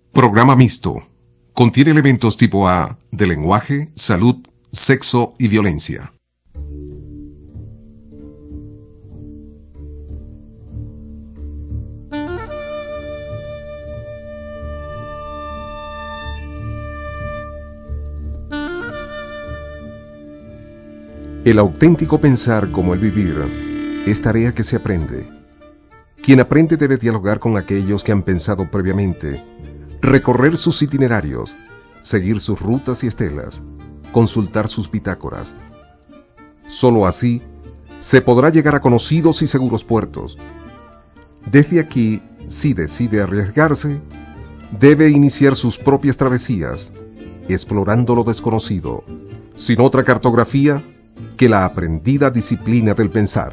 Programa mixto. Contiene elementos tipo A de lenguaje, salud, sexo y violencia. El auténtico pensar como el vivir es tarea que se aprende. Quien aprende debe dialogar con aquellos que han pensado previamente, recorrer sus itinerarios, seguir sus rutas y estelas, consultar sus bitácoras. Solo así se podrá llegar a conocidos y seguros puertos. Desde aquí, si decide arriesgarse, debe iniciar sus propias travesías, explorando lo desconocido, sin otra cartografía que la aprendida disciplina del pensar.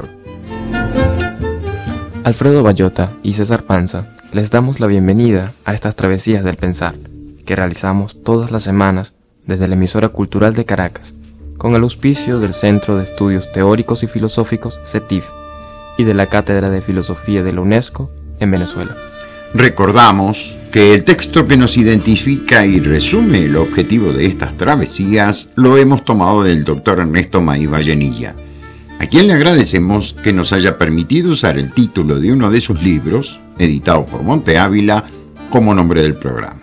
Alfredo Bayota y César Panza les damos la bienvenida a estas travesías del pensar que realizamos todas las semanas desde la emisora cultural de Caracas, con el auspicio del Centro de Estudios Teóricos y Filosóficos CETIF y de la Cátedra de Filosofía de la UNESCO en Venezuela. Recordamos que el texto que nos identifica y resume el objetivo de estas travesías lo hemos tomado del doctor Ernesto Maíz Vallenilla, a quien le agradecemos que nos haya permitido usar el título de uno de sus libros, editado por Monte Ávila, como nombre del programa.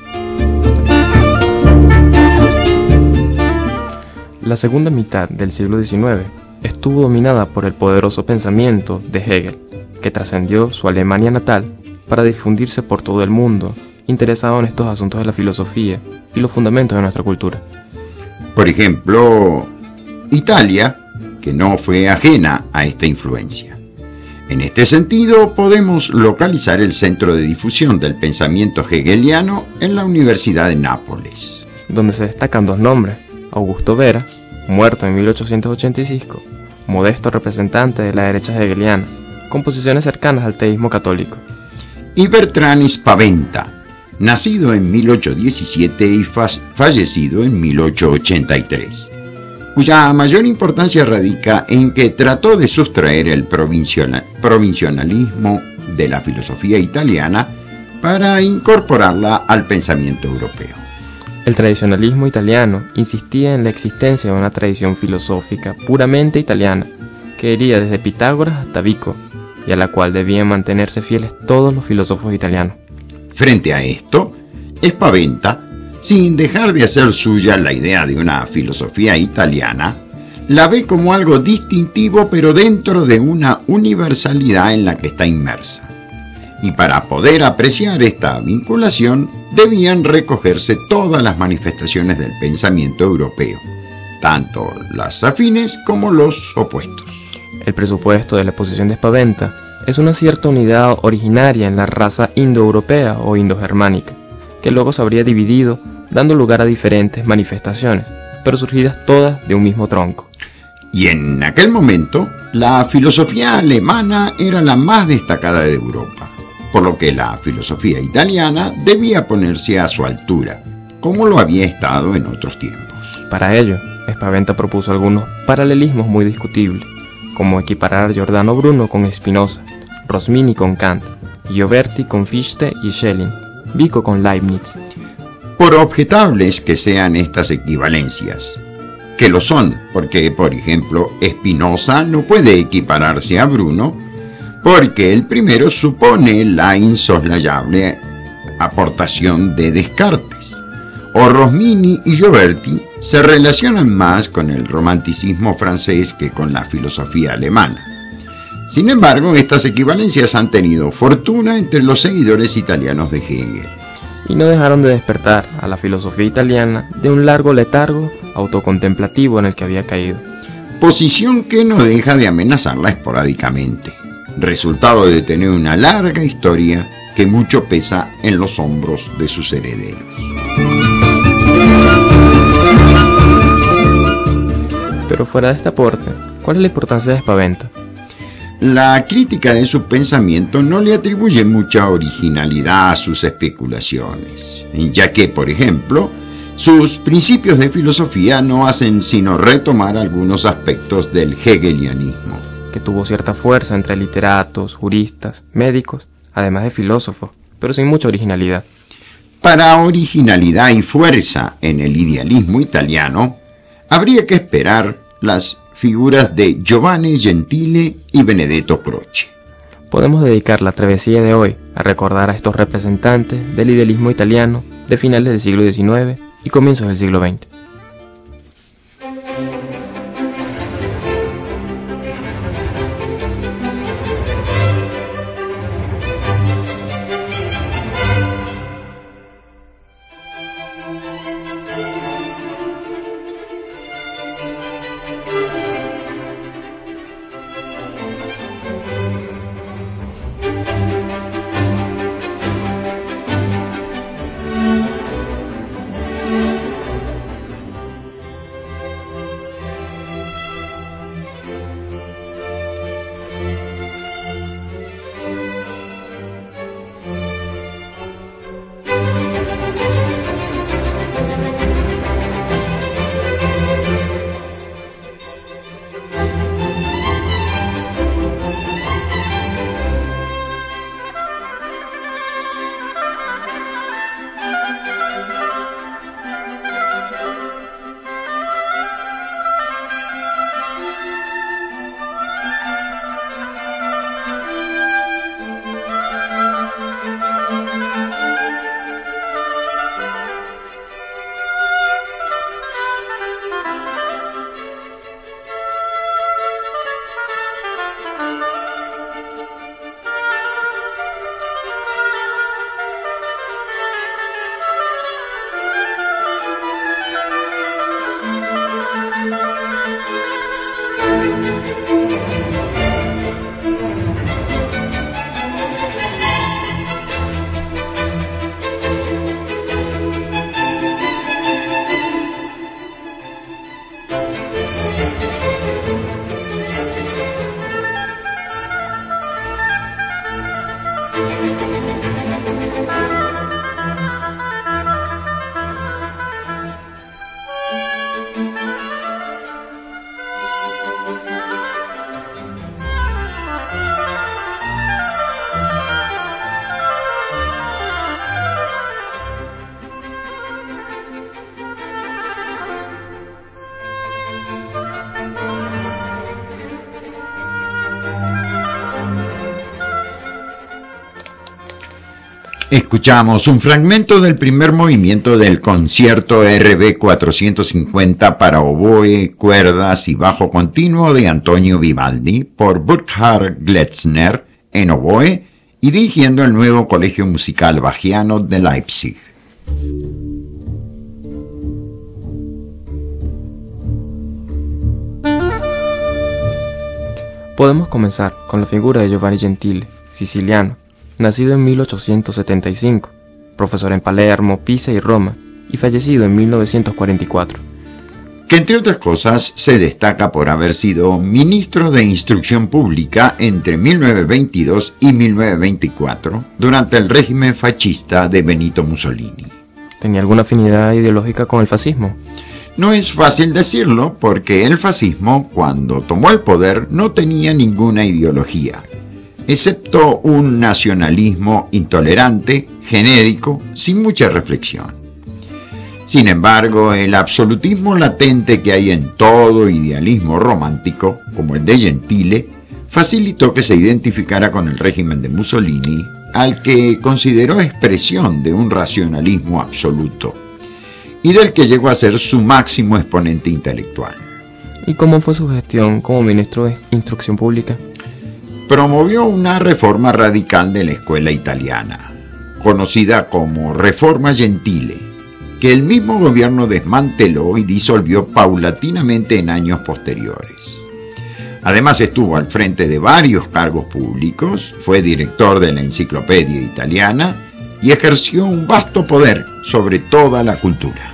La segunda mitad del siglo XIX estuvo dominada por el poderoso pensamiento de Hegel, que trascendió su Alemania natal para difundirse por todo el mundo, interesado en estos asuntos de la filosofía y los fundamentos de nuestra cultura. Por ejemplo, Italia, que no fue ajena a esta influencia. En este sentido, podemos localizar el centro de difusión del pensamiento hegeliano en la Universidad de Nápoles, donde se destacan dos nombres: Augusto Vera, muerto en 1885, modesto representante de la derecha hegeliana, con posiciones cercanas al teísmo católico, y Bertrand Spaventa, nacido en 1817 y fallecido en 1883, cuya mayor importancia radica en que trató de sustraer el provincialismo de la filosofía italiana para incorporarla al pensamiento europeo. El tradicionalismo italiano insistía en la existencia de una tradición filosófica puramente italiana, que iría desde Pitágoras hasta Vico, y a la cual debían mantenerse fieles todos los filósofos italianos. Frente a esto, Spaventa, sin dejar de hacer suya la idea de una filosofía italiana, la ve como algo distintivo pero dentro de una universalidad en la que está inmersa. Y para poder apreciar esta vinculación, debían recogerse todas las manifestaciones del pensamiento europeo, tanto las afines como los opuestos. El presupuesto de la exposición de Spaventa es una cierta unidad originaria en la raza indoeuropea o indogermánica, que luego se habría dividido, dando lugar a diferentes manifestaciones, pero surgidas todas de un mismo tronco. Y en aquel momento, la filosofía alemana era la más destacada de Europa, por lo que la filosofía italiana debía ponerse a su altura, como lo había estado en otros tiempos. Para ello, Spaventa propuso algunos paralelismos muy discutibles, como equiparar a Giordano Bruno con Spinoza, Rosmini con Kant, Gioberti con Fichte y Schelling, Vico con Leibniz. Por objetables que sean estas equivalencias, que lo son, porque, por ejemplo, Spinoza no puede equipararse a Bruno, porque el primero supone la insoslayable aportación de Descartes, o Rosmini y Gioberti se relacionan más con el romanticismo francés que con la filosofía alemana. Sin embargo, estas equivalencias han tenido fortuna entre los seguidores italianos de Hegel. Y no dejaron de despertar a la filosofía italiana de un largo letargo autocontemplativo en el que había caído. Posición que no deja de amenazarla esporádicamente, resultado de tener una larga historia que mucho pesa en los hombros de sus herederos. Pero fuera de este aporte, ¿cuál es la importancia de Spaventa? La crítica de su pensamiento no le atribuye mucha originalidad a sus especulaciones, ya que, por ejemplo, sus principios de filosofía no hacen sino retomar algunos aspectos del hegelianismo, que tuvo cierta fuerza entre literatos, juristas, médicos, además de filósofos, pero sin mucha originalidad. Para originalidad y fuerza en el idealismo italiano, habría que esperar las figuras de Giovanni Gentile y Benedetto Croce. Podemos dedicar la travesía de hoy a recordar a estos representantes del idealismo italiano de finales del siglo XIX y comienzos del siglo XX. Escuchamos un fragmento del primer movimiento del concierto RB 450 para oboe, cuerdas y bajo continuo de Antonio Vivaldi por Burkhard Gletzner en oboe y dirigiendo el nuevo Colegio Musical Bachiano de Leipzig. Podemos comenzar con la figura de Giovanni Gentile, siciliano, nacido en 1875, profesor en Palermo, Pisa y Roma, y fallecido en 1944. Que entre otras cosas se destaca por haber sido ministro de Instrucción Pública entre 1922 y 1924, durante el régimen fascista de Benito Mussolini. ¿Tenía alguna afinidad ideológica con el fascismo? No es fácil decirlo porque el fascismo, cuando tomó el poder, no tenía ninguna ideología, excepto un nacionalismo intolerante, genérico, sin mucha reflexión. Sin embargo, el absolutismo latente que hay en todo idealismo romántico, como el de Gentile, facilitó que se identificara con el régimen de Mussolini, al que consideró expresión de un racionalismo absoluto, y del que llegó a ser su máximo exponente intelectual. ¿Y cómo fue su gestión como ministro de Instrucción Pública? Promovió una reforma radical de la escuela italiana, conocida como Reforma Gentile, que el mismo gobierno desmanteló y disolvió paulatinamente en años posteriores. Además estuvo al frente de varios cargos públicos, fue director de la Enciclopedia Italiana y ejerció un vasto poder sobre toda la cultura.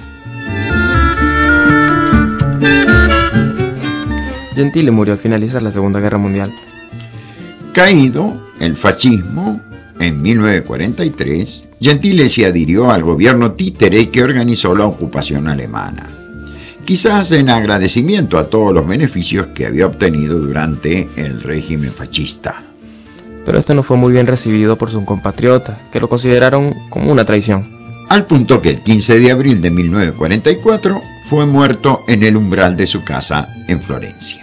Gentile murió al finalizar la Segunda Guerra Mundial. Caído el fascismo en 1943, Gentile se adhirió al gobierno títere que organizó la ocupación alemana, quizás en agradecimiento a todos los beneficios que había obtenido durante el régimen fascista. Pero esto no fue muy bien recibido por sus compatriotas, que lo consideraron como una traición. al punto que el 15 de abril de 1944 fue muerto en el umbral de su casa en Florencia.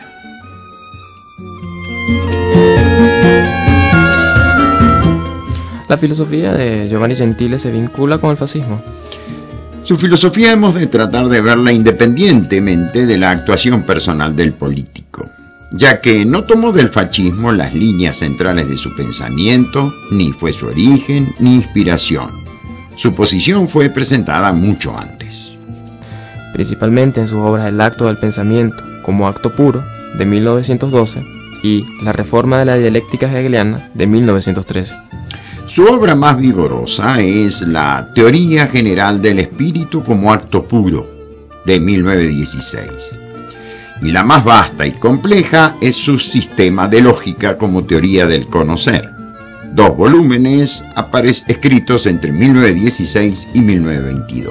La filosofía de Giovanni Gentile se vincula con el fascismo. Su filosofía hemos de tratar de verla independientemente de la actuación personal del político, ya que no tomó del fascismo las líneas centrales de su pensamiento, ni fue su origen ni inspiración. Su posición fue presentada mucho antes. Principalmente en sus obras El acto del pensamiento como acto puro, de 1912, y La reforma de la dialéctica hegeliana, de 1913. Su obra más vigorosa es La teoría general del espíritu como acto puro, de 1916. Y la más vasta y compleja es su sistema de lógica como teoría del conocer. 2 volúmenes escritos entre 1916 y 1922.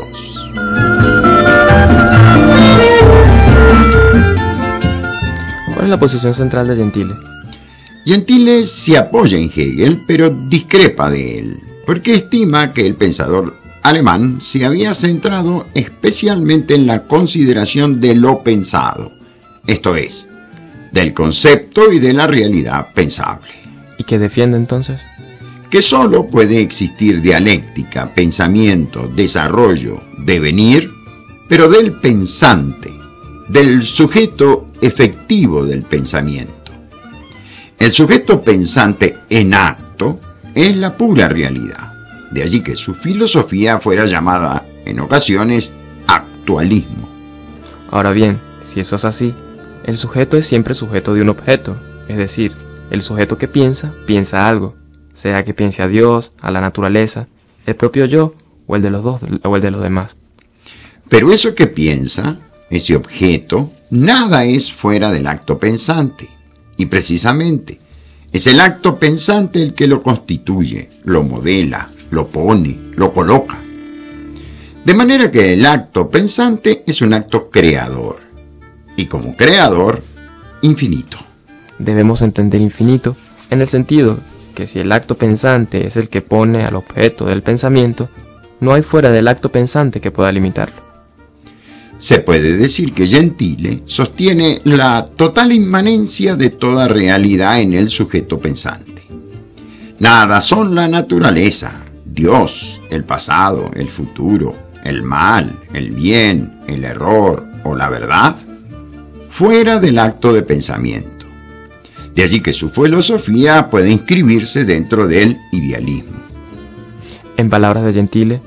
¿Cuál es la posición central de Gentile? Gentile se apoya en Hegel, pero discrepa de él, porque estima que el pensador alemán se había centrado especialmente en la consideración de lo pensado, esto es, del concepto y de la realidad pensable. ¿Y qué defiende entonces? Que solo puede existir dialéctica, pensamiento, desarrollo, devenir, pero del pensante, del sujeto efectivo del pensamiento. El sujeto pensante en acto es la pura realidad. De allí que su filosofía fuera llamada en ocasiones actualismo. Ahora bien, si eso es así, el sujeto es siempre sujeto de un objeto, es decir, el sujeto que piensa, piensa algo, sea que piense a Dios, a la naturaleza, el propio yo o el de los dos o el de los demás. Pero eso que piensa, ese objeto, nada es fuera del acto pensante. Y precisamente, es el acto pensante el que lo constituye, lo modela, lo pone, lo coloca. De manera que el acto pensante es un acto creador. Y como creador, infinito. Debemos entender infinito en el sentido que si el acto pensante es el que pone al objeto del pensamiento, no hay fuera del acto pensante que pueda limitarlo. Se puede decir que Gentile sostiene la total inmanencia de toda realidad en el sujeto pensante. Nada son la naturaleza, Dios, el pasado, el futuro, el mal, el bien, el error o la verdad, fuera del acto de pensamiento. De allí que su filosofía puede inscribirse dentro del idealismo. En palabras de Gentile,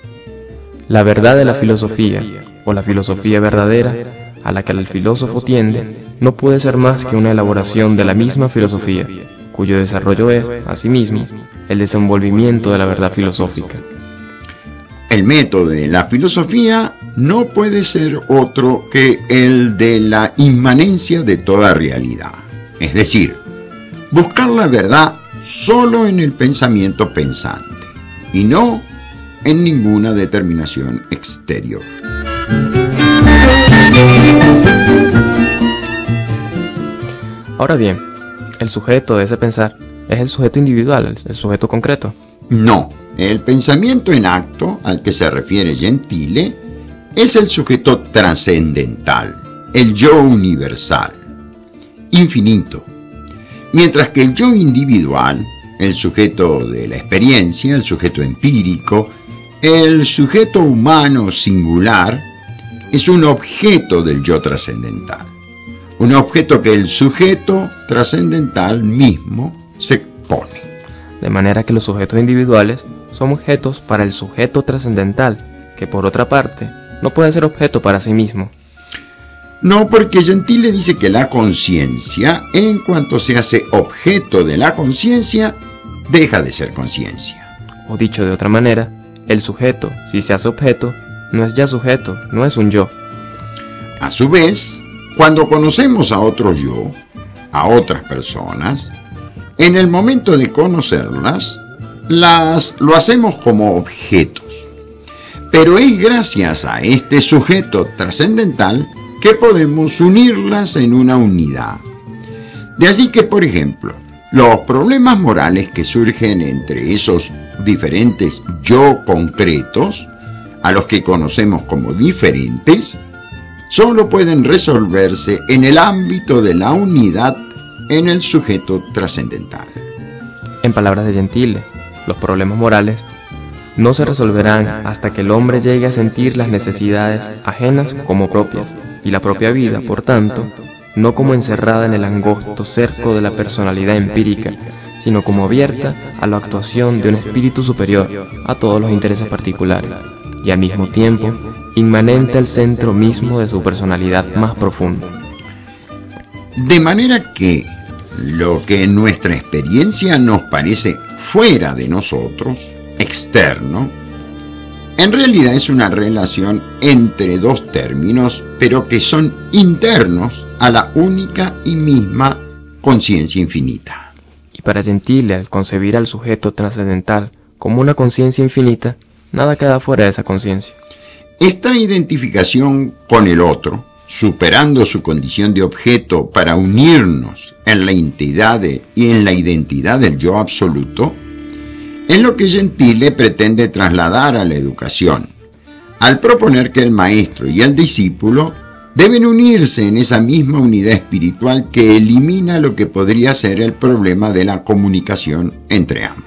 la verdad de la filosofía, o la filosofía verdadera, a la que el filósofo tiende, no puede ser más que una elaboración de la misma filosofía, cuyo desarrollo es, asimismo, el desenvolvimiento de la verdad filosófica. El método de la filosofía no puede ser otro que el de la inmanencia de toda realidad, es decir, buscar la verdad solo en el pensamiento pensante, y no en ninguna determinación exterior. Ahora bien, el sujeto de ese pensar es el sujeto individual, el sujeto concreto. No, el pensamiento en acto al que se refiere Gentile es el sujeto trascendental, el yo universal, infinito, mientras que el yo individual, el sujeto de la experiencia, el sujeto empírico, el sujeto humano singular, es un objeto del yo trascendental. Un objeto que el sujeto trascendental mismo se pone. De manera que los sujetos individuales son objetos para el sujeto trascendental, que por otra parte no puede ser objeto para sí mismo. No, porque Gentile dice que la conciencia, en cuanto se hace objeto de la conciencia, deja de ser conciencia. O dicho de otra manera, el sujeto, si se hace objeto, no es ya sujeto, no es un yo. A su vez, cuando conocemos a otro yo, a otras personas, en el momento de conocerlas, lo hacemos como objetos. Pero es gracias a este sujeto trascendental que podemos unirlas en una unidad. De allí que, por ejemplo, los problemas morales que surgen entre esos diferentes yo concretos a los que conocemos como diferentes, solo pueden resolverse en el ámbito de la unidad en el sujeto trascendental. En palabras de Gentile, los problemas morales no se resolverán hasta que el hombre llegue a sentir las necesidades ajenas como propias, y la propia vida, por tanto, no como encerrada en el angosto cerco de la personalidad empírica, sino como abierta a la actuación de un espíritu superior a todos los intereses particulares, y al mismo tiempo inmanente al centro mismo de su personalidad más profunda. De manera que lo que en nuestra experiencia nos parece fuera de nosotros, externo, en realidad es una relación entre dos términos, pero que son internos a la única y misma conciencia infinita. Y para Gentile, al concebir al sujeto trascendental como una conciencia infinita, nada queda fuera de esa conciencia. Esta identificación con el otro, superando su condición de objeto para unirnos en la entidad y en la identidad del yo absoluto, es lo que Gentile pretende trasladar a la educación, al proponer que el maestro y el discípulo deben unirse en esa misma unidad espiritual que elimina lo que podría ser el problema de la comunicación entre ambos.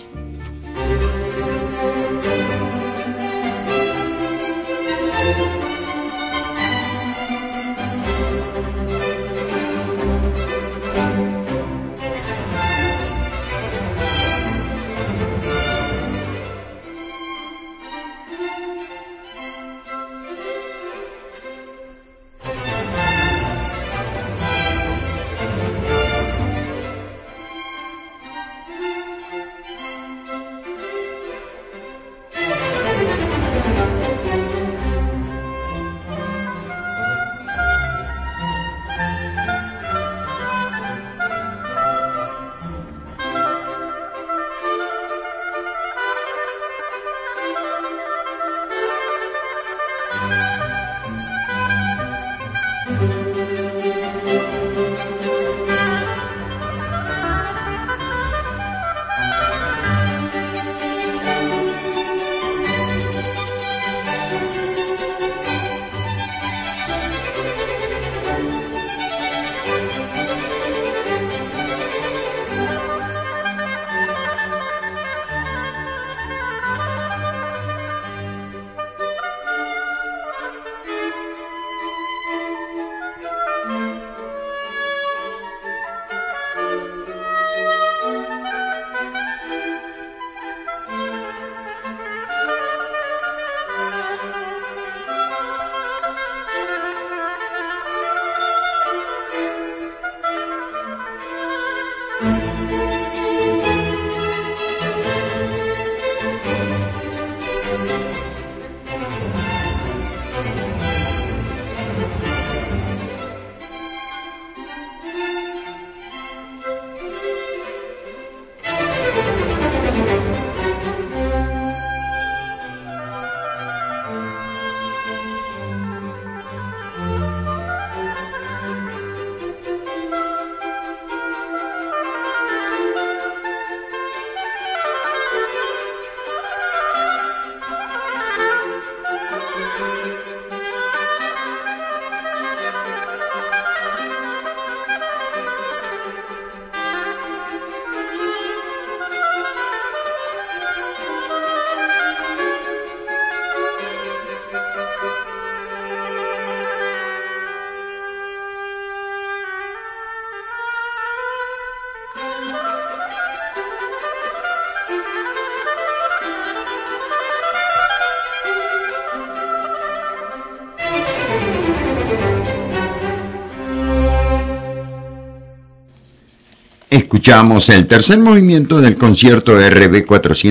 Escuchamos el tercer movimiento del concierto RB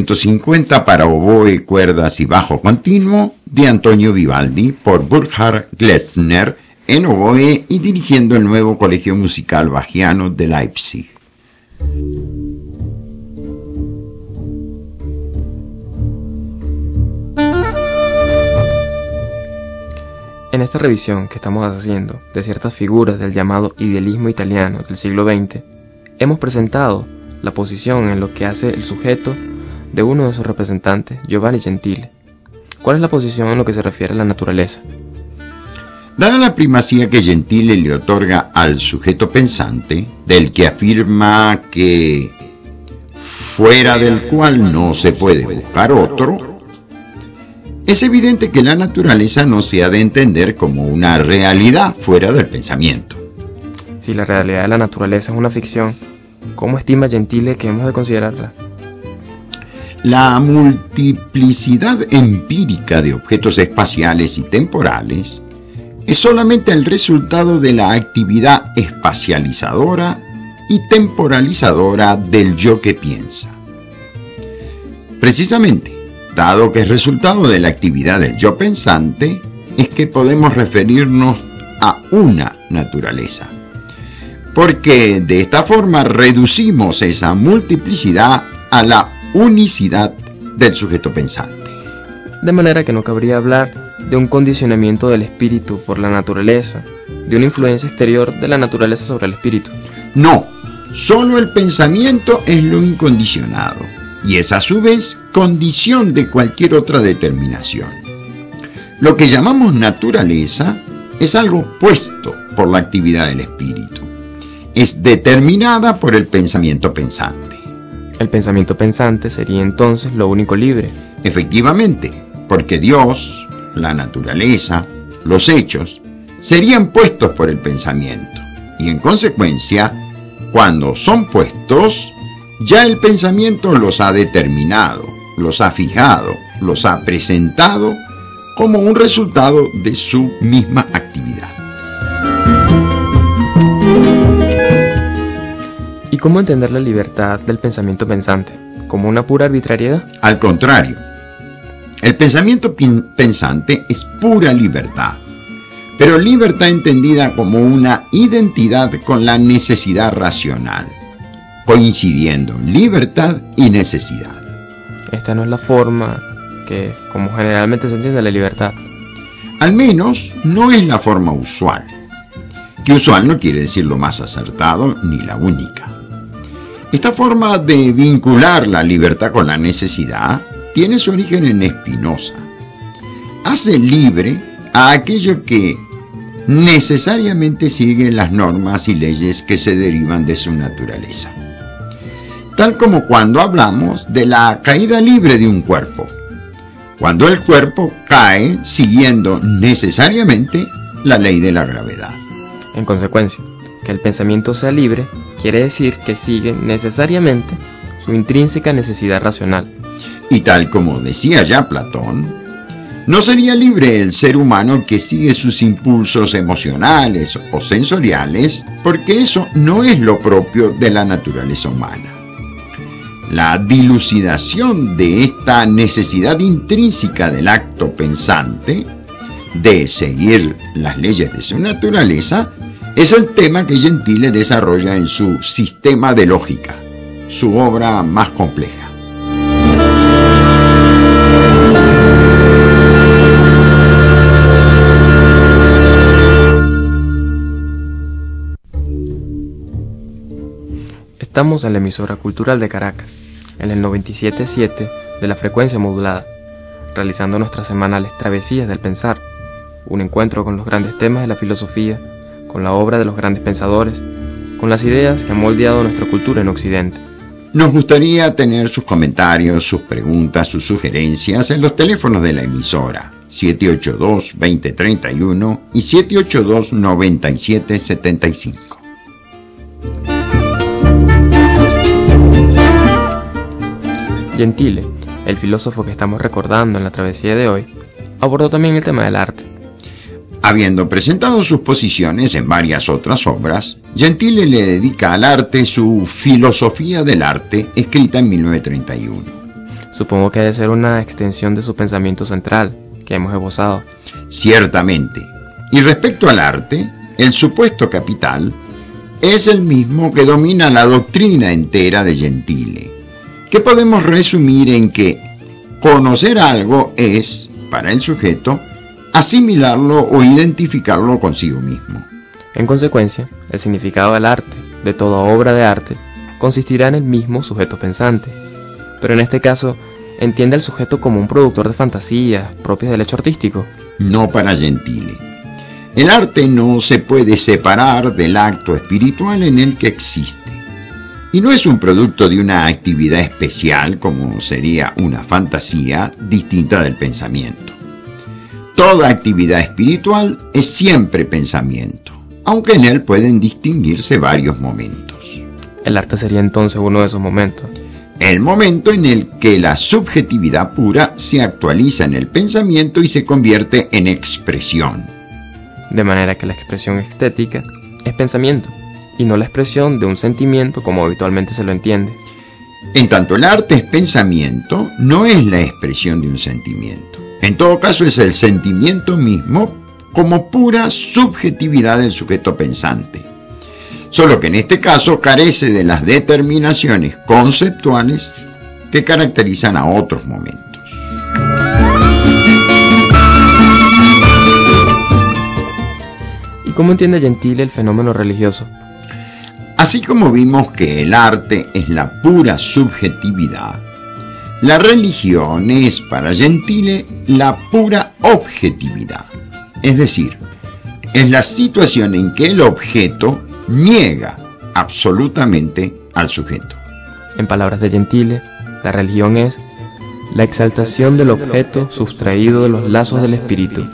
450 para oboe, cuerdas y bajo continuo de Antonio Vivaldi por Burkhard Glessner en oboe y dirigiendo el nuevo Colegio Musical Bachiano de Leipzig. En esta revisión que estamos haciendo de ciertas figuras del llamado idealismo italiano del siglo XX, hemos presentado la posición en lo que hace el sujeto de uno de sus representantes, Giovanni Gentile, ¿Cuál es la posición en lo que se refiere a la naturaleza? Dada la primacía que Gentile le otorga al sujeto pensante, del que afirma que fuera del cual no se puede buscar otro, es evidente que la naturaleza no se ha de entender como una realidad fuera del pensamiento. Si la realidad de la naturaleza es una ficción, ¿cómo estima Gentile que hemos de considerarla? La multiplicidad empírica de objetos espaciales y temporales es solamente el resultado de la actividad espacializadora y temporalizadora del yo que piensa. Precisamente, dado que es resultado de la actividad del yo pensante, es que podemos referirnos a una naturaleza, porque de esta forma reducimos esa multiplicidad a la unicidad del sujeto pensante. De manera que no cabría hablar de un condicionamiento del espíritu por la naturaleza, de una influencia exterior de la naturaleza sobre el espíritu. No, solo el pensamiento es lo incondicionado, y es a su vez condición de cualquier otra determinación. Lo que llamamos naturaleza es algo puesto por la actividad del espíritu. Es determinada por el pensamiento pensante. El pensamiento pensante sería entonces lo único libre. Efectivamente, porque Dios, la naturaleza, los hechos, serían puestos por el pensamiento. Y en consecuencia, cuando son puestos, ya el pensamiento los ha determinado, los ha fijado, los ha presentado como un resultado de su misma actividad. ¿Y cómo entender la libertad del pensamiento pensante? ¿Como una pura arbitrariedad? Al contrario, el pensamiento pensante es pura libertad, pero libertad entendida como una identidad con la necesidad racional, coincidiendo libertad y necesidad. Esta no es la forma que, como generalmente se entiende la libertad. Al menos no es la forma usual, que usual no quiere decir lo más acertado ni la única. Esta forma de vincular la libertad con la necesidad tiene su origen en Spinoza. Hace libre a aquello que necesariamente sigue las normas y leyes que se derivan de su naturaleza. Tal como cuando hablamos de la caída libre de un cuerpo, cuando el cuerpo cae siguiendo necesariamente la ley de la gravedad. En consecuencia, que el pensamiento sea libre quiere decir que sigue necesariamente su intrínseca necesidad racional. Y tal como decía ya Platón, no sería libre el ser humano que sigue sus impulsos emocionales o sensoriales, porque eso no es lo propio de la naturaleza humana. La dilucidación de esta necesidad intrínseca del acto pensante de seguir las leyes de su naturaleza es el tema que Gentile desarrolla en su Sistema de Lógica, su obra más compleja. Estamos en la emisora cultural de Caracas, en el 97.7 de la frecuencia modulada, realizando nuestras semanales travesías del pensar, un encuentro con los grandes temas de la filosofía, con la obra de los grandes pensadores, con las ideas que han moldeado nuestra cultura en Occidente. Nos gustaría tener sus comentarios, sus preguntas, sus sugerencias en los teléfonos de la emisora 782-2031 y 782-9775. Gentile, el filósofo que estamos recordando en la travesía de hoy, abordó también el tema del arte. Habiendo presentado sus posiciones en varias otras obras, Gentile le dedica al arte su Filosofía del Arte, escrita en 1931. Supongo que ha de ser una extensión de su pensamiento central, que hemos esbozado. Ciertamente. Y respecto al arte, el supuesto capital es el mismo que domina la doctrina entera de Gentile, que podemos resumir en que conocer algo es, para el sujeto, asimilarlo o identificarlo consigo mismo. En consecuencia, el significado del arte, de toda obra de arte, consistirá en el mismo sujeto pensante. Pero en este caso, entiende al sujeto como un productor de fantasías propias del hecho artístico. No para Gentile. El arte no se puede separar del acto espiritual en el que existe. Y no es un producto de una actividad especial como sería una fantasía distinta del pensamiento. Toda actividad espiritual es siempre pensamiento, aunque en él pueden distinguirse varios momentos. El arte sería entonces uno de esos momentos. El momento en el que la subjetividad pura se actualiza en el pensamiento y se convierte en expresión. De manera que la expresión estética es pensamiento, y no la expresión de un sentimiento como habitualmente se lo entiende. En tanto el arte es pensamiento, no es la expresión de un sentimiento. En todo caso es el sentimiento mismo como pura subjetividad del sujeto pensante. Solo que en este caso carece de las determinaciones conceptuales que caracterizan a otros momentos. ¿Y cómo entiende Gentile el fenómeno religioso? Así como vimos que el arte es la pura subjetividad, la religión es para Gentile la pura objetividad. Es decir, es la situación en que el objeto niega absolutamente al sujeto. En palabras de Gentile, la religión es la exaltación del objeto sustraído de los lazos del espíritu.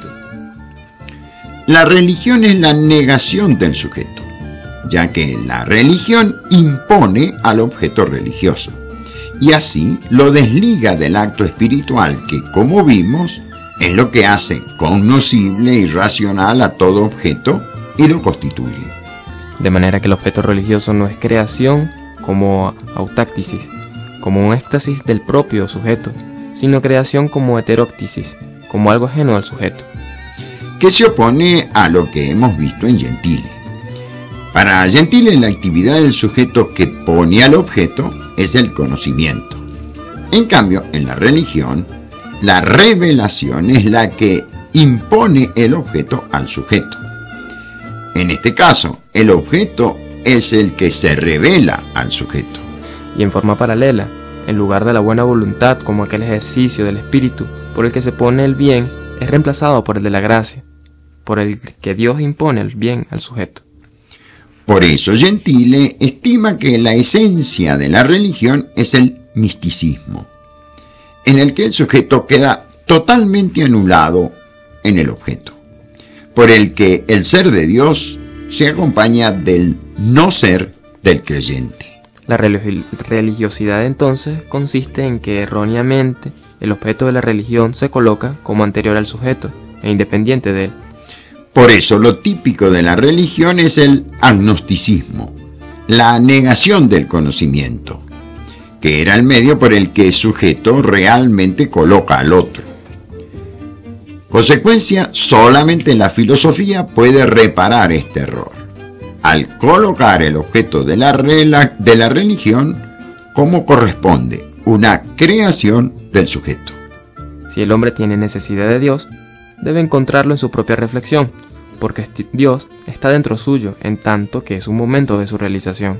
La religión es la negación del sujeto, ya que la religión impone al objeto religioso, y así lo desliga del acto espiritual que, como vimos, es lo que hace cognoscible y racional a todo objeto y lo constituye. De manera que el objeto religioso no es creación como autáctisis, como un éxtasis del propio sujeto, sino creación como heteróctisis, como algo ajeno al sujeto. Que se opone a lo que hemos visto en Gentile. Para Gentile, la actividad del sujeto que pone al objeto es el conocimiento. En cambio, en la religión, la revelación es la que impone el objeto al sujeto. En este caso, el objeto es el que se revela al sujeto. Y en forma paralela, en lugar de la buena voluntad como aquel ejercicio del espíritu por el que se pone el bien, es reemplazado por el de la gracia, por el que Dios impone el bien al sujeto. Por eso Gentile estima que la esencia de la religión es el misticismo, en el que el sujeto queda totalmente anulado en el objeto, por el que el ser de Dios se acompaña del no ser del creyente. La religiosidad entonces consiste en que erróneamente el objeto de la religión se coloca como anterior al sujeto e independiente de él. Por eso lo típico de la religión es el agnosticismo, la negación del conocimiento, que era el medio por el que el sujeto realmente coloca al otro. Consecuencia, solamente la filosofía puede reparar este error, al colocar el objeto de la religión como corresponde, una creación del sujeto. Si el hombre tiene necesidad de Dios, debe encontrarlo en su propia reflexión, porque Dios está dentro suyo en tanto que es un momento de su realización.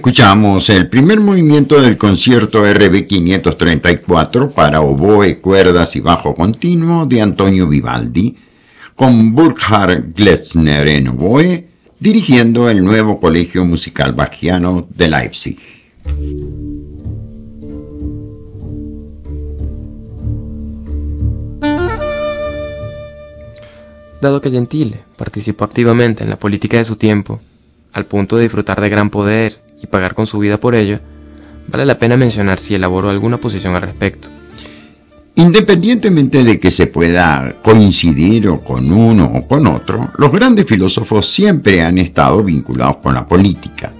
Escuchamos el primer movimiento del concierto RB 534 para oboe, cuerdas y bajo continuo de Antonio Vivaldi, con Burkhard Glessner en oboe, dirigiendo el nuevo Colegio Musical Bachiano de Leipzig. Dado que Gentile participó activamente en la política de su tiempo, al punto de disfrutar de gran poder y pagar con su vida por ello, vale la pena mencionar si elaboró alguna posición al respecto. Independientemente de que se pueda coincidir o con uno o con otro, los grandes filósofos siempre han estado vinculados con la política,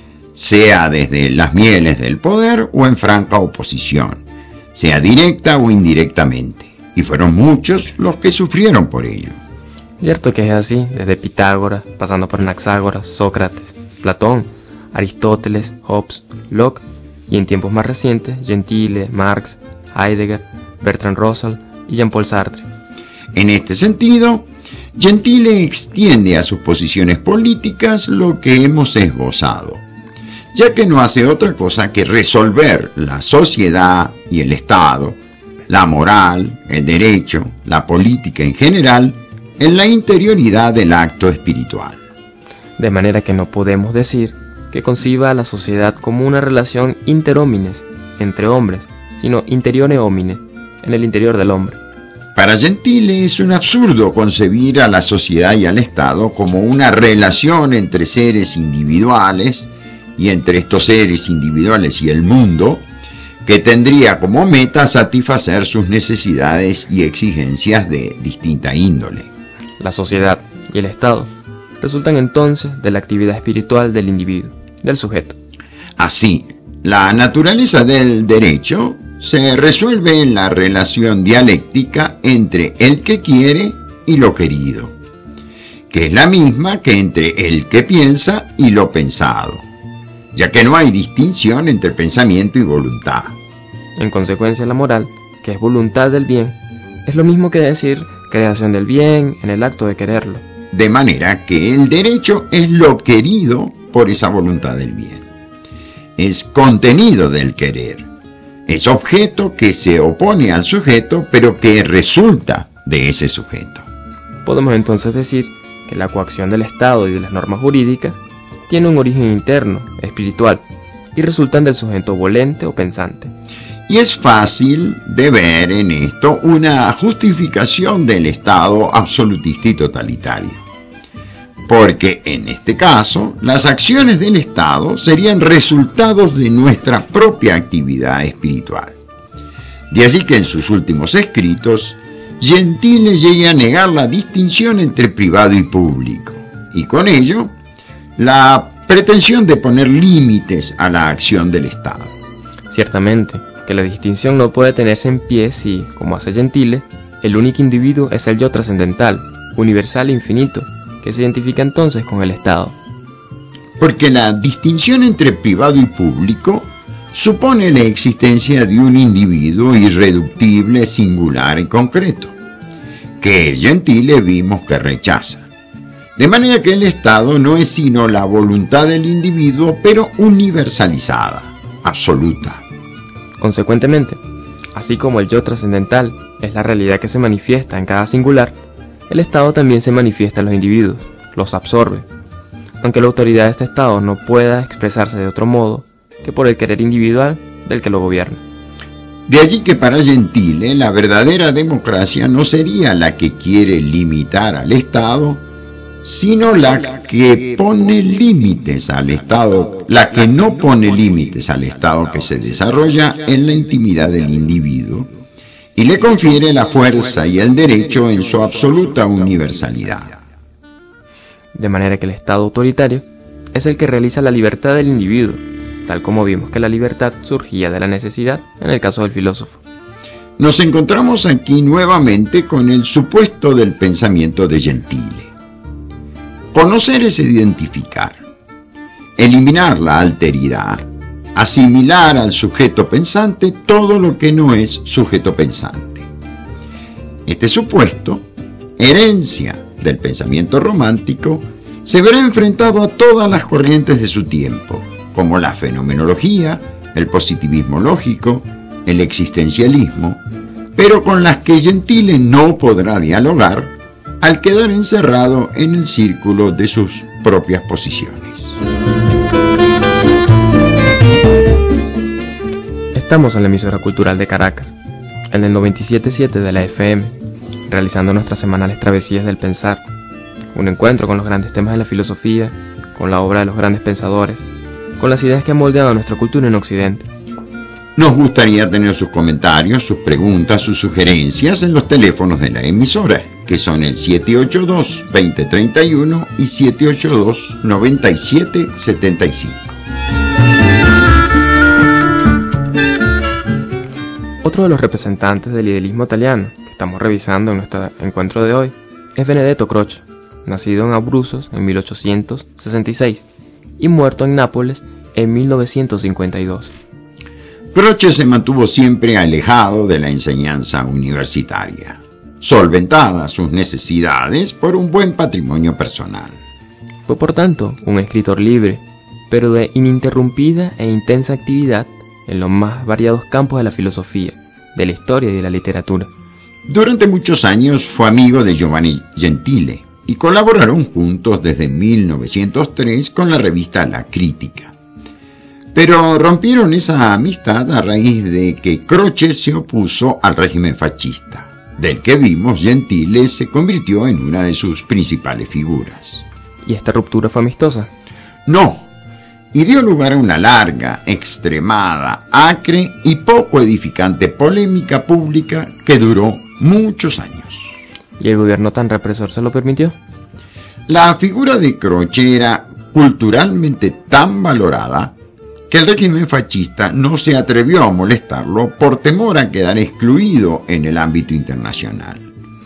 sea desde las mieles del poder o en franca oposición, sea directa o indirectamente, y fueron muchos los que sufrieron por ello. Cierto que es así, desde Pitágoras, pasando por Anaxágoras, Sócrates, Platón, Aristóteles, Hobbes, Locke y en tiempos más recientes, Gentile, Marx, Heidegger, Bertrand Russell y Jean-Paul Sartre. En este sentido, Gentile extiende a sus posiciones políticas lo que hemos esbozado, ya que no hace otra cosa que resolver la sociedad y el Estado, la moral, el derecho, la política en general, en la interioridad del acto espiritual. De manera que no podemos decir que conciba a la sociedad como una relación inter homines, entre hombres, sino interiore homine, en el interior del hombre. Para Gentile es un absurdo concebir a la sociedad y al Estado como una relación entre seres individuales y entre estos seres individuales y el mundo, que tendría como meta satisfacer sus necesidades y exigencias de distinta índole. La sociedad y el Estado resultan entonces de la actividad espiritual del individuo, del sujeto. Así, la naturaleza del derecho se resuelve en la relación dialéctica entre el que quiere y lo querido, que es la misma que entre el que piensa y lo pensado, ya que no hay distinción entre pensamiento y voluntad. En consecuencia, la moral, que es voluntad del bien, es lo mismo que decir creación del bien en el acto de quererlo. De manera que el derecho es lo querido por esa voluntad del bien. Es contenido del querer. Es objeto que se opone al sujeto, pero que resulta de ese sujeto. Podemos entonces decir que la coacción del Estado y de las normas jurídicas tiene un origen interno, espiritual, y resultan del sujeto volente o pensante. Y es fácil de ver en esto una justificación del Estado absolutista y totalitario. Porque en este caso, las acciones del Estado serían resultados de nuestra propia actividad espiritual. De así que en sus últimos escritos, Gentile llega a negar la distinción entre privado y público, y con ello, la pretensión de poner límites a la acción del Estado. Ciertamente, que la distinción no puede tenerse en pie si, como hace Gentile, el único individuo es el yo trascendental, universal e infinito, que se identifica entonces con el Estado. Porque la distinción entre privado y público supone la existencia de un individuo irreductible, singular y concreto, que Gentile vimos que rechaza. De manera que el Estado no es sino la voluntad del individuo, pero universalizada, absoluta. Consecuentemente, así como el yo trascendental es la realidad que se manifiesta en cada singular, el Estado también se manifiesta en los individuos, los absorbe, aunque la autoridad de este Estado no pueda expresarse de otro modo que por el querer individual del que lo gobierna. De allí que para Gentile la verdadera democracia no sería la que quiere limitar al Estado, sino la que pone límites al Estado, la que no pone límites al Estado que se desarrolla en la intimidad del individuo y le confiere la fuerza y el derecho en su absoluta universalidad. De manera que el Estado autoritario es el que realiza la libertad del individuo, tal como vimos que la libertad surgía de la necesidad en el caso del filósofo. Nos encontramos aquí nuevamente con el supuesto del pensamiento de Gentile. Conocer es identificar, eliminar la alteridad, asimilar al sujeto pensante todo lo que no es sujeto pensante. Este supuesto, herencia del pensamiento romántico, se verá enfrentado a todas las corrientes de su tiempo, como la fenomenología, el positivismo lógico, el existencialismo, pero con las que Gentile no podrá dialogar al quedar encerrado en el círculo de sus propias posiciones. Estamos en la emisora cultural de Caracas, en el 97.7 de la FM, realizando nuestras semanales travesías del pensar, un encuentro con los grandes temas de la filosofía, con la obra de los grandes pensadores, con las ideas que han moldeado nuestra cultura en Occidente. Nos gustaría tener sus comentarios, sus preguntas, sus sugerencias en los teléfonos de la emisora, que son el 782-2031 y 782-9775. Otro de los representantes del idealismo italiano que estamos revisando en nuestro encuentro de hoy es Benedetto Croce, nacido en Abruzos en 1866 y muerto en Nápoles en 1952. Croce se mantuvo siempre alejado de la enseñanza universitaria, solventadas sus necesidades por un buen patrimonio personal. Fue por tanto un escritor libre, pero de ininterrumpida e intensa actividad en los más variados campos de la filosofía, de la historia y de la literatura. Durante muchos años fue amigo de Giovanni Gentile y colaboraron juntos desde 1903 con la revista La Crítica. Pero rompieron esa amistad a raíz de que Croce se opuso al régimen fascista, del que vimos Gentile se convirtió en una de sus principales figuras. ¿Y esta ruptura fue amistosa? No, y dio lugar a una larga, extremada, acre y poco edificante polémica pública que duró muchos años. ¿Y el gobierno tan represor se lo permitió? La figura de Croce era culturalmente tan valorada que el régimen fascista no se atrevió a molestarlo por temor a quedar excluido en el ámbito internacional.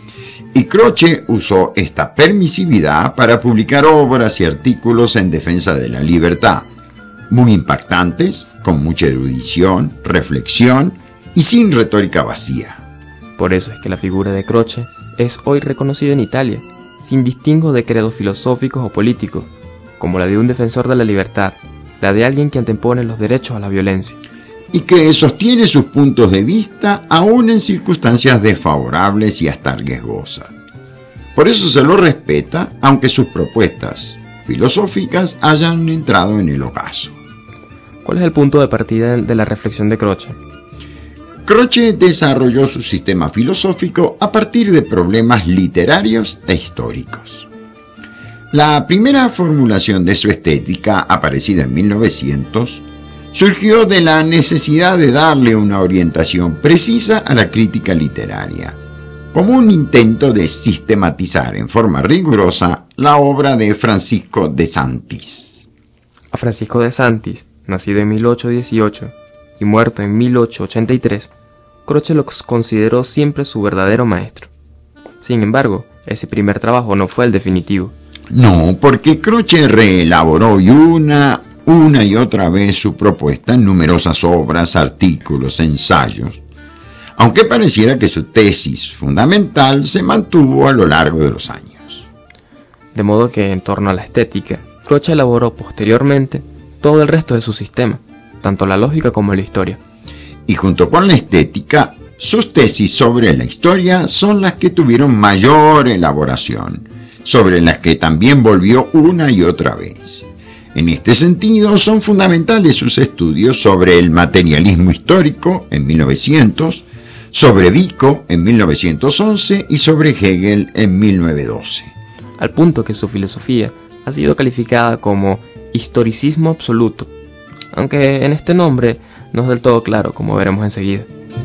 Y Croce usó esta permisividad para publicar obras y artículos en defensa de la libertad, muy impactantes, con mucha erudición, reflexión y sin retórica vacía. Por eso es que la figura de Croce es hoy reconocida en Italia, sin distingo de credos filosóficos o políticos, como la de un defensor de la libertad, la de alguien que antepone los derechos a la violencia. Y que sostiene sus puntos de vista aún en circunstancias desfavorables y hasta riesgosas. Por eso se lo respeta, aunque sus propuestas filosóficas hayan entrado en el ocaso. ¿Cuál es el punto de partida de la reflexión de Croce? Croce desarrolló su sistema filosófico a partir de problemas literarios e históricos. La primera formulación de su estética, aparecida en 1900, surgió de la necesidad de darle una orientación precisa a la crítica literaria, como un intento de sistematizar en forma rigurosa la obra de Francisco de Santis. A Francisco de Santis, nacido en 1818 y muerto en 1883, Croce lo consideró siempre su verdadero maestro. Sin embargo, ese primer trabajo no fue el definitivo. No, porque Croce reelaboró una y otra vez su propuesta en numerosas obras, artículos, ensayos, aunque pareciera que su tesis fundamental se mantuvo a lo largo de los años. De modo que, en torno a la estética, Croce elaboró posteriormente todo el resto de su sistema, tanto la lógica como la historia. Y junto con la estética, sus tesis sobre la historia son las que tuvieron mayor elaboración, sobre las que también volvió una y otra vez. En este sentido, son fundamentales sus estudios sobre el materialismo histórico en 1900, sobre Vico en 1911 y sobre Hegel en 1912. Al punto que su filosofía ha sido calificada como historicismo absoluto, aunque en este nombre no es del todo claro, como veremos enseguida.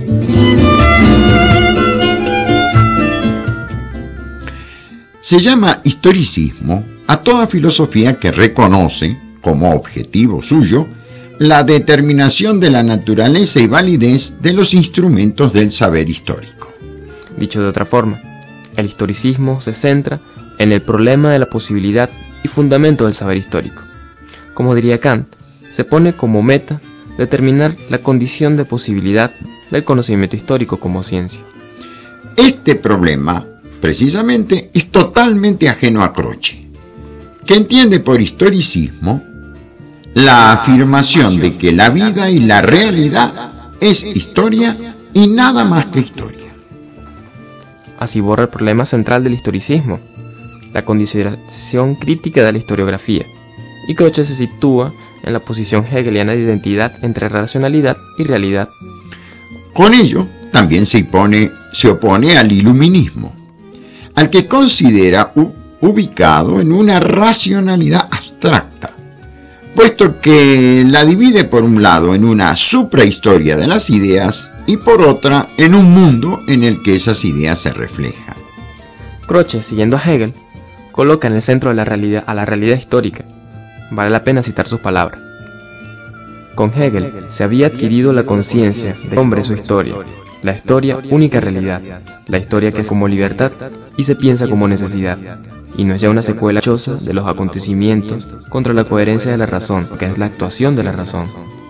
Se llama historicismo a toda filosofía que reconoce, como objetivo suyo, la determinación de la naturaleza y validez de los instrumentos del saber histórico. Dicho de otra forma, el historicismo se centra en el problema de la posibilidad y fundamento del saber histórico. Como diría Kant, se pone como meta determinar la condición de posibilidad del conocimiento histórico como ciencia. Este problema, precisamente, es totalmente ajeno a Croce, que entiende por historicismo la afirmación de que la vida y la realidad es historia y nada más que historia. Así borra el problema central del historicismo, la consideración crítica de la historiografía, y Croce se sitúa en la posición hegeliana de identidad entre racionalidad y realidad. Con ello, también se opone al iluminismo, al que considera ubicado en una racionalidad abstracta, puesto que la divide por un lado en una suprahistoria de las ideas y por otra en un mundo en el que esas ideas se reflejan. Croce, siguiendo a Hegel, coloca en el centro de la realidad a la realidad histórica. Vale la pena citar sus palabras. Con Hegel se había adquirido la conciencia del hombre y su historia, la historia única realidad, la historia que es como libertad y se piensa como necesidad, y no es ya una secuela chosa de los acontecimientos contra la coherencia de la razón, que es la actuación de la razón.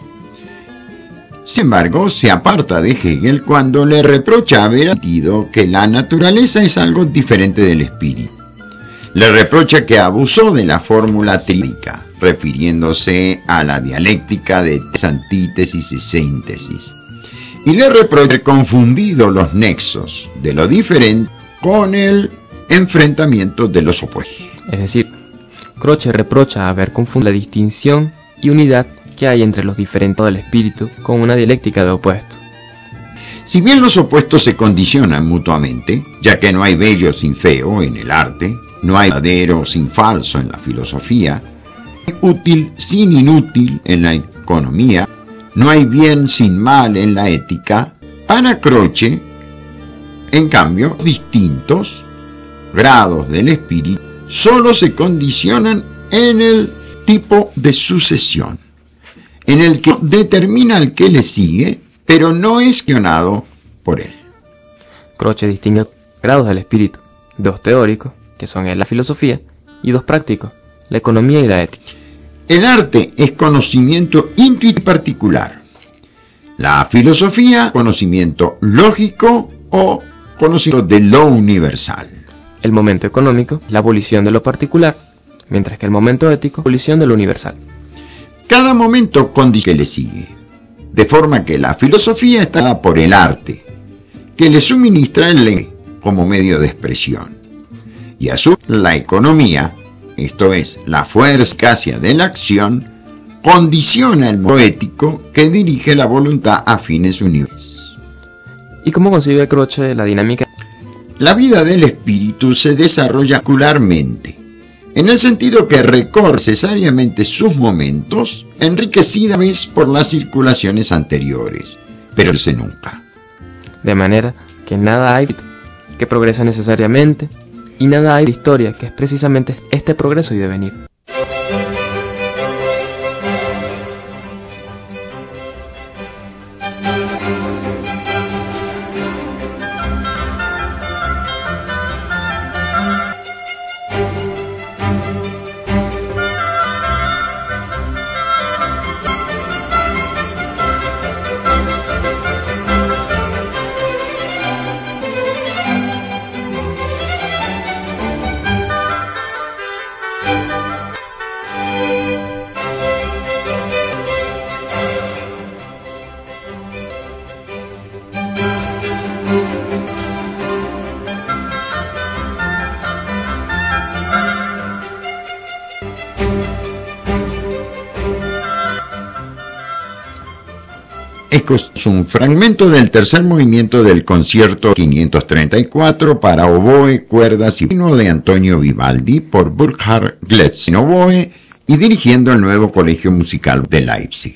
Sin embargo, se aparta de Hegel cuando le reprocha haber admitido que la naturaleza es algo diferente del espíritu. Le reprocha que abusó de la fórmula tríadica, refiriéndose a la dialéctica de antítesis y síntesis. Y le reprocha haber confundido los nexos de lo diferente con el enfrentamiento de los opuestos. Es decir, Croce reprocha haber confundido la distinción y unidad que hay entre los diferentes del espíritu con una dialéctica de opuestos. Si bien los opuestos se condicionan mutuamente, ya que no hay bello sin feo en el arte, no hay verdadero sin falso en la filosofía, no hay útil sin inútil en la economía, no hay bien sin mal en la ética, para Croce, en cambio, distintos grados del espíritu solo se condicionan en el tipo de sucesión, en el que determina al que le sigue, pero no es cuestionado por él. Croce distingue grados del espíritu, dos teóricos, que son la filosofía, y dos prácticos, la economía y la ética. El arte es conocimiento intuitivo particular. La filosofía, conocimiento lógico o conocimiento de lo universal. El momento económico, la abolición de lo particular, mientras que el momento ético, la abolición de lo universal. Cada momento condiciona que le sigue, de forma que la filosofía está dada por el arte, que le suministra el lenguaje como medio de expresión, y a su vez la economía, esto es, la fuerza eficacia de la acción, condiciona el modo ético que dirige la voluntad a fines universales. ¿Y cómo concibe Croce la dinámica? La vida del espíritu se desarrolla circularmente, en el sentido que recorre necesariamente sus momentos, enriquecida vez por las circulaciones anteriores, pero nunca. De manera que nada hay que progresa necesariamente, y nada hay de historia que es precisamente este progreso y devenir. Es un fragmento del tercer movimiento del concierto 534 para oboe, cuerdas y piano de Antonio Vivaldi por Burkhard Gletz en oboe y dirigiendo el nuevo Colegio Musical de Leipzig.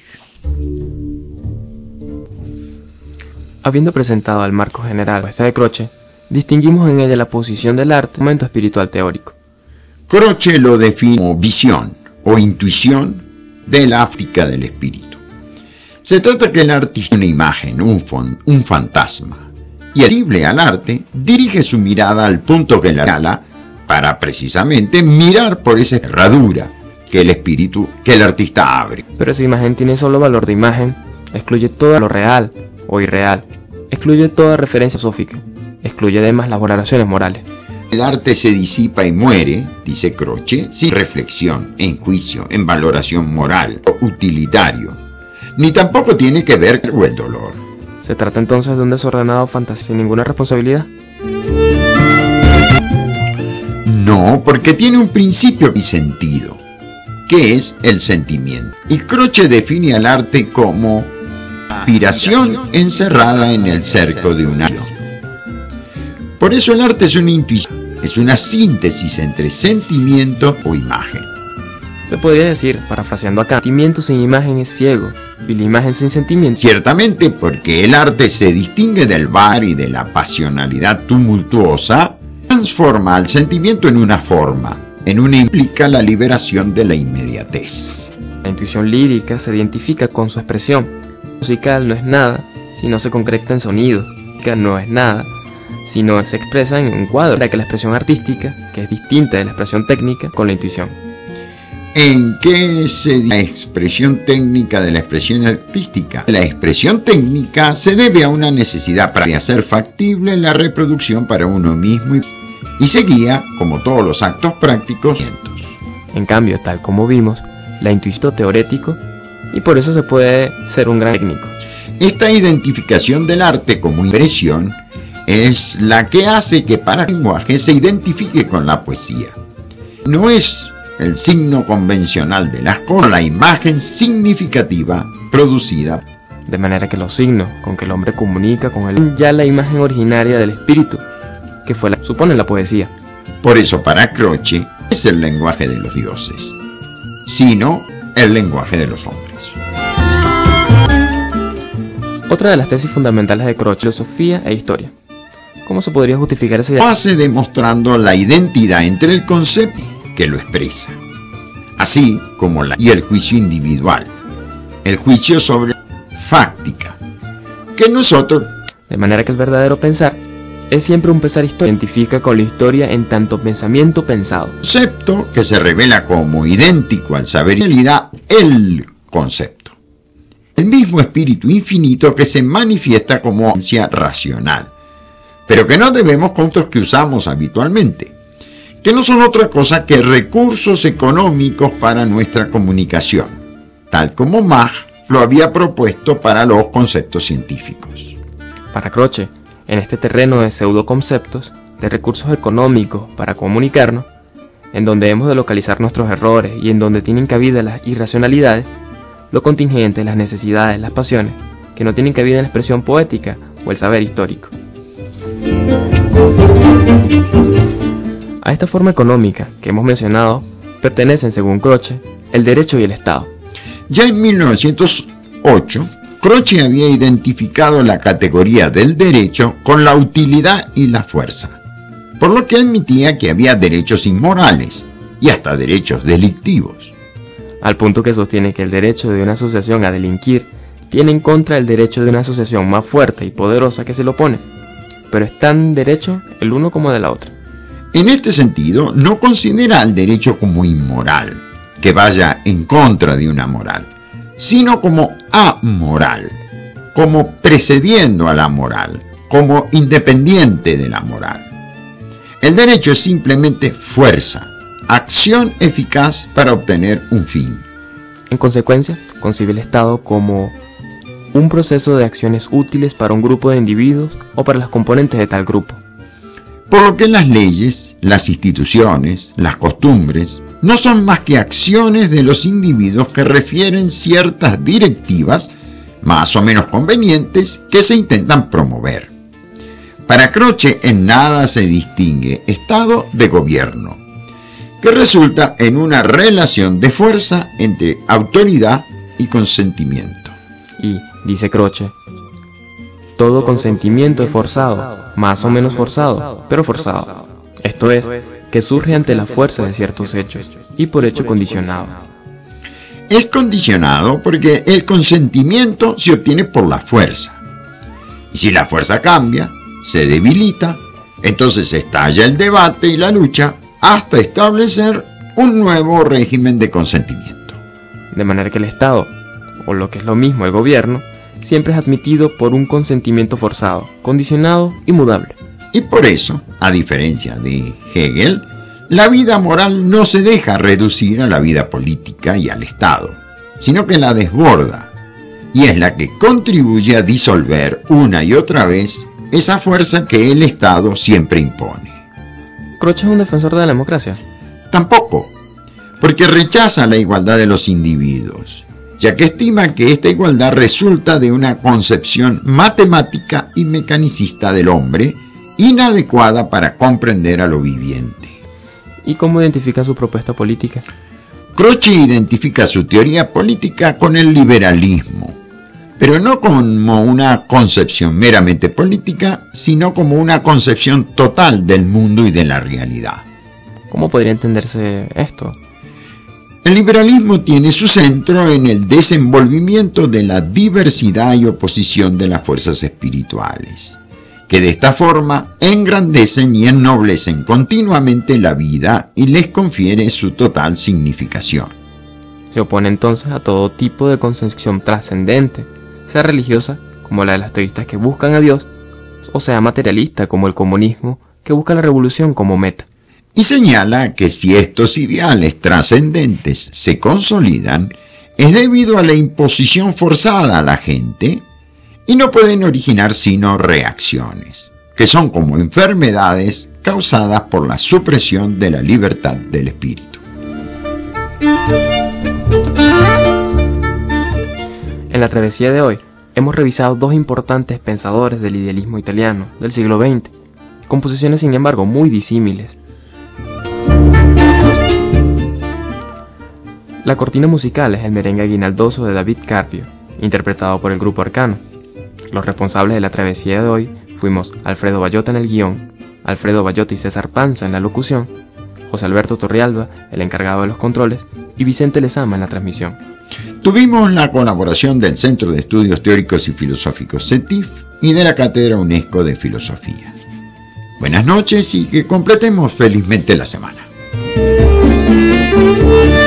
Habiendo presentado el marco general de Croce, distinguimos en ella la posición del arte, momento espiritual teórico. Croce lo define como visión o intuición de la África del espíritu. Se trata que el artista una imagen, un fantasma, y accesible al arte, dirige su mirada al punto que la señala para precisamente mirar por esa herradura que el artista abre. Pero esa imagen tiene solo valor de imagen, excluye todo lo real o irreal, excluye toda referencia filosófica, excluye además las valoraciones morales. El arte se disipa y muere, dice Croce, sin reflexión, en juicio, en valoración moral o utilitario, ni tampoco tiene que ver con el dolor. ¿Se trata entonces de un desordenado fantasía sin ninguna responsabilidad? No, porque tiene un principio y sentido, que es el sentimiento. Y Croce define al arte como aspiración encerrada en el cerco de una acción. Por eso el arte es una intuición, es una síntesis entre sentimiento o imagen. Se podría decir, parafraseando acá, sentimiento sin imagen es ciego, y la imagen sin sentimiento. Ciertamente, porque el arte se distingue del bar y de la pasionalidad tumultuosa, transforma al sentimiento en una forma, implica la liberación de la inmediatez. La intuición lírica se identifica con su expresión. La musical no es nada si no se concreta en sonido, que no es nada si no se expresa en un cuadro, ya que la expresión artística, que es distinta de la expresión técnica, con la intuición. ¿En qué se la expresión técnica de la expresión artística? La expresión técnica se debe a una necesidad para hacer factible la reproducción para uno mismo y se guía, como todos los actos prácticos. En cambio, tal como vimos, la intuición teorético, y por eso se puede ser un gran técnico. Esta identificación del arte como impresión es la que hace que para el lenguaje se identifique con la poesía. No es el signo convencional de las cosas, la imagen significativa producida. De manera que los signos con que el hombre comunica con él ya la imagen originaria del espíritu, que fue supone la poesía. Por eso para Croce es el lenguaje de los dioses, sino el lenguaje de los hombres. Otra de las tesis fundamentales de Croce, filosofía e historia. ¿Cómo se podría justificar esa idea? Lo hace demostrando la identidad entre el concepto que lo expresa, así como y el juicio individual, el juicio sobre fáctica, que nosotros. De manera que el verdadero pensar es siempre un pensar histórico, identifica con la historia en tanto pensamiento pensado. Concepto que se revela como idéntico al saber y realidad el concepto. El mismo espíritu infinito que se manifiesta como ciencia racional, pero que no debemos conceptos que usamos habitualmente, que no son otra cosa que recursos económicos para nuestra comunicación, tal como Mach lo había propuesto para los conceptos científicos. Para Croce, en este terreno de pseudoconceptos, de recursos económicos para comunicarnos, en donde hemos de localizar nuestros errores y en donde tienen cabida las irracionalidades, lo contingente, las necesidades, las pasiones, que no tienen cabida en la expresión poética o el saber histórico. A esta forma económica que hemos mencionado pertenecen, según Croce, el derecho y el Estado. Ya en 1908, Croce había identificado la categoría del derecho con la utilidad y la fuerza, por lo que admitía que había derechos inmorales y hasta derechos delictivos. Al punto que sostiene que el derecho de una asociación a delinquir tiene en contra el derecho de una asociación más fuerte y poderosa que se lo opone, pero es tan derecho el uno como de la otra. En este sentido, no considera al derecho como inmoral, que vaya en contra de una moral, sino como amoral, como precediendo a la moral, como independiente de la moral. El derecho es simplemente fuerza, acción eficaz para obtener un fin. En consecuencia, concibe el Estado como un proceso de acciones útiles para un grupo de individuos o para los componentes de tal grupo. Por lo que las leyes, las instituciones, las costumbres, no son más que acciones de los individuos que refieren ciertas directivas, más o menos convenientes, que se intentan promover. Para Croce en nada se distingue Estado de gobierno, que resulta en una relación de fuerza entre autoridad y consentimiento. Y, dice Croce, todo consentimiento es forzado, más o menos forzado, pero forzado. Esto es, que surge ante la fuerza de ciertos hechos, y por hecho condicionado. Es condicionado porque el consentimiento se obtiene por la fuerza. Y si la fuerza cambia, se debilita, entonces estalla el debate y la lucha hasta establecer un nuevo régimen de consentimiento. De manera que el Estado, o lo que es lo mismo el gobierno, siempre es admitido por un consentimiento forzado, condicionado y mudable. Y por eso, a diferencia de Hegel, la vida moral no se deja reducir a la vida política y al Estado, sino que la desborda, y es la que contribuye a disolver una y otra vez esa fuerza que el Estado siempre impone. ¿Croce es un defensor de la democracia? Tampoco, porque rechaza la igualdad de los individuos, ya que estima que esta igualdad resulta de una concepción matemática y mecanicista del hombre, inadecuada para comprender a lo viviente. ¿Y cómo identifica su propuesta política? Croce identifica su teoría política con el liberalismo, pero no como una concepción meramente política, sino como una concepción total del mundo y de la realidad. ¿Cómo podría entenderse esto? El liberalismo tiene su centro en el desenvolvimiento de la diversidad y oposición de las fuerzas espirituales, que de esta forma engrandecen y ennoblecen continuamente la vida y les confiere su total significación. Se opone entonces a todo tipo de concepción trascendente, sea religiosa, como la de los teístas que buscan a Dios, o sea materialista, como el comunismo, que busca la revolución como meta. Y señala que si estos ideales trascendentes se consolidan, es debido a la imposición forzada a la gente, y no pueden originar sino reacciones, que son como enfermedades causadas por la supresión de la libertad del espíritu. En la travesía de hoy, hemos revisado dos importantes pensadores del idealismo italiano del siglo XX, con posiciones sin embargo muy disímiles. La cortina musical es el merengue aguinaldoso de David Carpio, interpretado por el grupo Arcano. Los responsables de la travesía de hoy fuimos Alfredo Bayota en el guión, Alfredo Bayota y César Panza en la locución, José Alberto Torrealba, el encargado de los controles, y Vicente Lezama en la transmisión. Tuvimos la colaboración del Centro de Estudios Teóricos y Filosóficos CETIF y de la Cátedra UNESCO de Filosofía. Buenas noches y que completemos felizmente la semana.